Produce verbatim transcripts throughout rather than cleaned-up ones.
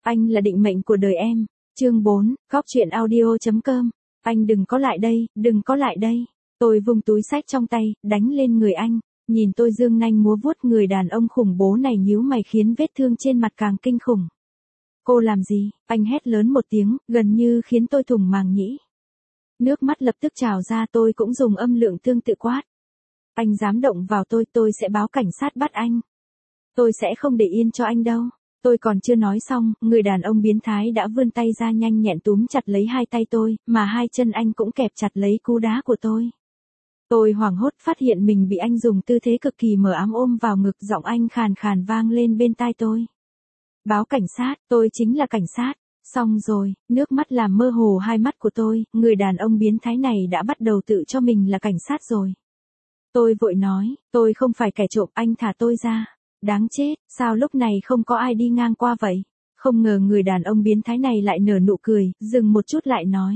Anh là định mệnh của đời em. Chương bốn, Góc truyện audio chấm com. Anh đừng có lại đây, đừng có lại đây. Tôi vung túi xách trong tay, đánh lên người anh. Nhìn tôi dương nanh múa vuốt, người đàn ông khủng bố này nhíu mày khiến vết thương trên mặt càng kinh khủng. Cô làm gì? Anh hét lớn một tiếng, gần như khiến tôi thủng màng nhĩ. Nước mắt lập tức trào ra, tôi cũng dùng âm lượng tương tự quát. Anh dám động vào tôi, tôi sẽ báo cảnh sát bắt anh. Tôi sẽ không để yên cho anh đâu. Tôi còn chưa nói xong, người đàn ông biến thái đã vươn tay ra nhanh nhẹn túm chặt lấy hai tay tôi, mà hai chân anh cũng kẹp chặt lấy cú đá của tôi. Tôi hoảng hốt phát hiện mình bị anh dùng tư thế cực kỳ mờ ám ôm vào ngực, giọng anh khàn khàn vang lên bên tai tôi. Báo cảnh sát, tôi chính là cảnh sát. Xong rồi, nước mắt làm mơ hồ hai mắt của tôi, người đàn ông biến thái này đã bắt đầu tự cho mình là cảnh sát rồi. Tôi vội nói, tôi không phải kẻ trộm, anh thả tôi ra. Đáng chết, sao lúc này không có ai đi ngang qua vậy? Không ngờ người đàn ông biến thái này lại nở nụ cười, dừng một chút lại nói.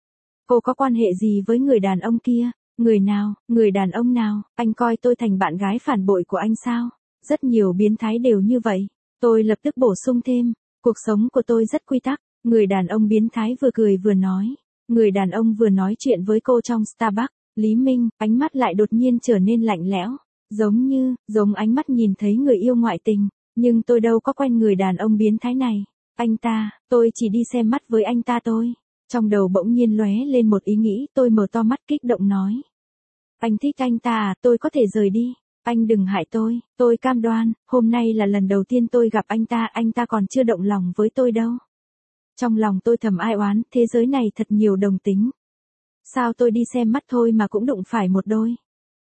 Cô có quan hệ gì với người đàn ông kia? Người nào, người đàn ông nào? Anh coi tôi thành bạn gái phản bội của anh sao? Rất nhiều biến thái đều như vậy. Tôi lập tức bổ sung thêm, cuộc sống của tôi rất quy tắc. Người đàn ông biến thái vừa cười vừa nói. Người đàn ông vừa nói chuyện với cô trong Starbucks, Lý Minh, ánh mắt lại đột nhiên trở nên lạnh lẽo. Giống như, giống ánh mắt nhìn thấy người yêu ngoại tình, nhưng tôi đâu có quen người đàn ông biến thái này. Anh ta, tôi chỉ đi xem mắt với anh ta thôi. Trong đầu bỗng nhiên lóe lên một ý nghĩ, tôi mở to mắt kích động nói. Anh thích anh ta à, tôi có thể rời đi. Anh đừng hại tôi, tôi cam đoan, hôm nay là lần đầu tiên tôi gặp anh ta, anh ta còn chưa động lòng với tôi đâu. Trong lòng tôi thầm ai oán, thế giới này thật nhiều đồng tính. Sao tôi đi xem mắt thôi mà cũng đụng phải một đôi.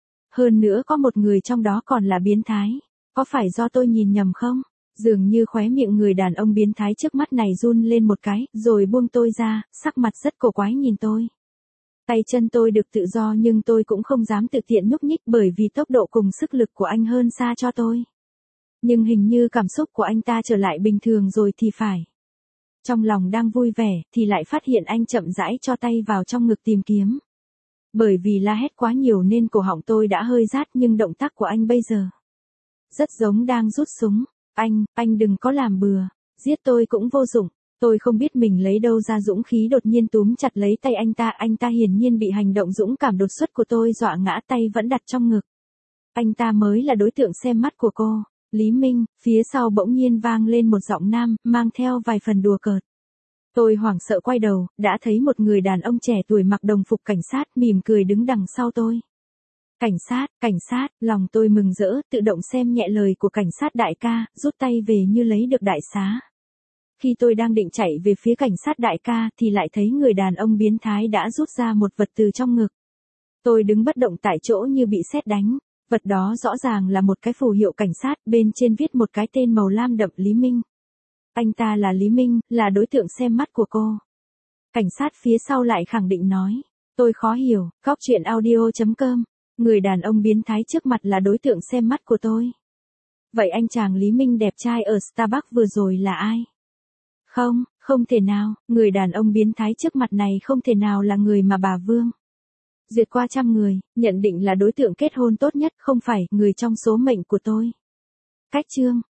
Hơn nữa có một người trong đó còn là biến thái. Có phải do tôi nhìn nhầm không? Dường như khóe miệng người đàn ông biến thái trước mắt này run lên một cái, rồi buông tôi ra, sắc mặt rất cổ quái nhìn tôi. Tay chân tôi được tự do nhưng tôi cũng không dám tự tiện nhúc nhích bởi vì tốc độ cùng sức lực của anh hơn xa cho tôi. Nhưng hình như cảm xúc của anh ta trở lại bình thường rồi thì phải. Trong lòng đang vui vẻ thì lại phát hiện anh chậm rãi cho tay vào trong ngực tìm kiếm. Bởi vì la hét quá nhiều nên cổ họng tôi đã hơi rát, nhưng động tác của anh bây giờ rất giống đang rút súng. Anh, anh đừng có làm bừa, giết tôi cũng vô dụng. Tôi không biết mình lấy đâu ra dũng khí đột nhiên túm chặt lấy tay anh ta. Anh ta hiển nhiên bị hành động dũng cảm đột xuất của tôi dọa ngã, tay vẫn đặt trong ngực. Anh ta mới là đối tượng xem mắt của cô. Lý Minh, phía sau bỗng nhiên vang lên một giọng nam, mang theo vài phần đùa cợt. Tôi hoảng sợ quay đầu, đã thấy một người đàn ông trẻ tuổi mặc đồng phục cảnh sát, mỉm cười đứng đằng sau tôi. Cảnh sát, cảnh sát, lòng tôi mừng rỡ, tự động xem nhẹ lời của cảnh sát đại ca, rút tay về như lấy được đại xá. Khi tôi đang định chạy về phía cảnh sát đại ca thì lại thấy người đàn ông biến thái đã rút ra một vật từ trong ngực. Tôi đứng bất động tại chỗ như bị sét đánh. Vật đó rõ ràng là một cái phù hiệu cảnh sát, bên trên viết một cái tên màu lam đậm, Lý Minh. Anh ta là Lý Minh, là đối tượng xem mắt của cô. Cảnh sát phía sau lại khẳng định nói. Tôi khó hiểu, Góc truyện audio chấm com. Người đàn ông biến thái trước mặt là đối tượng xem mắt của tôi. Vậy anh chàng Lý Minh đẹp trai ở Starbucks vừa rồi là ai? Không, không thể nào, người đàn ông biến thái trước mặt này không thể nào là người mà bà Vương duyệt qua trăm người, nhận định là đối tượng kết hôn tốt nhất, không phải người trong số mệnh của tôi. Cách chương.